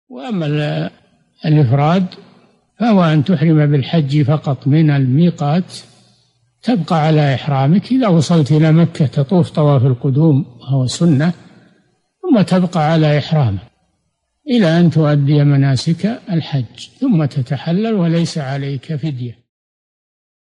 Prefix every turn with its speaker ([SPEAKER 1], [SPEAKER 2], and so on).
[SPEAKER 1] وأما الإفراد فهو أن تحرم بالحج فقط من الميقات، تبقى على إحرامك إذا وصلت إلى مكة تطوف طواف القدوم وهو سنة، ثم تبقى على إحرامك إلى أن تؤدي مناسك الحج، ثم تتحلل وليس عليك فدية.